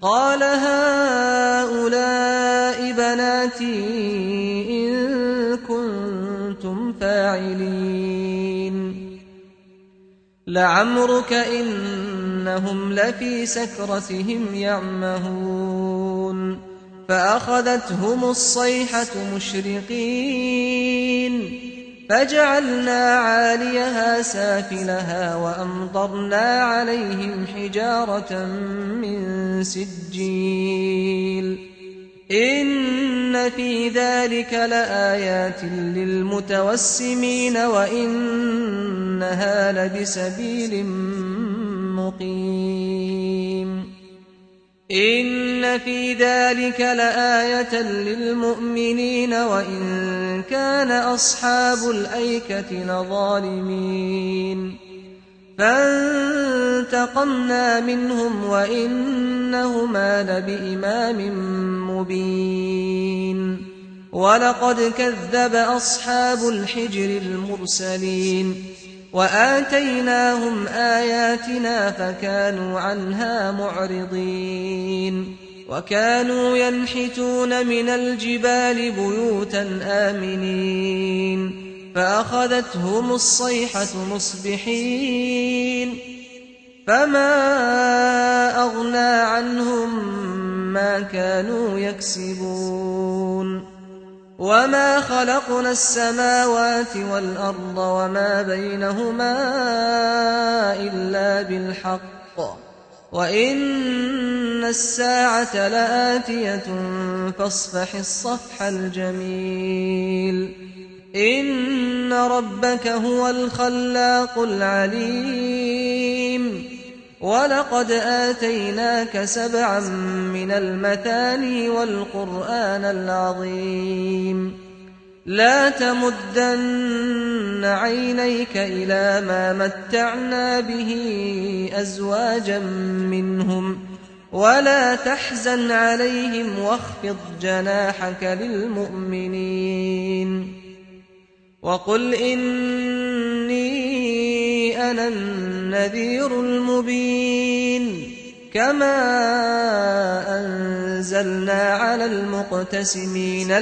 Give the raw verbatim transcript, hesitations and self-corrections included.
قال هؤلاء بناتي إن كنتم فاعلين لعمرك إنهم لفي سكرتهم يعمهون فأخذتهم الصيحة مشرقين فجعلنا عاليها سافلها وأمطرنا عليهم حجارة من سجيل إن في ذلك لآيات للمتوسمين وإنها لبسبيل مقيم إن في ذلك لآية للمؤمنين وإن كان أصحاب الأيكة لظالمين فانتقمنا منهم وإنهما لبإمام مبين ولقد كذب أصحاب الحجر المرسلين وآتيناهم آياتنا فكانوا عنها معرضين وكانوا ينحتون من الجبال بيوتا آمنين فأخذتهم الصيحة مصبحين فما أغنى عنهم ما كانوا يكسبون وما خلقنا السماوات والأرض وما بينهما إلا بالحق وإن الساعة لآتية فاصفح الصفح الجميل إن ربك هو الخلاق العليم ولقد آتيناك سبعا من المثاني والقرآن العظيم لا تمدن عينيك إلى ما متعنا به أزواجا منهم ولا تحزن عليهم واخفض جناحك للمؤمنين وقل إني أنا النذير المبين كما أنزلنا على المقتسمين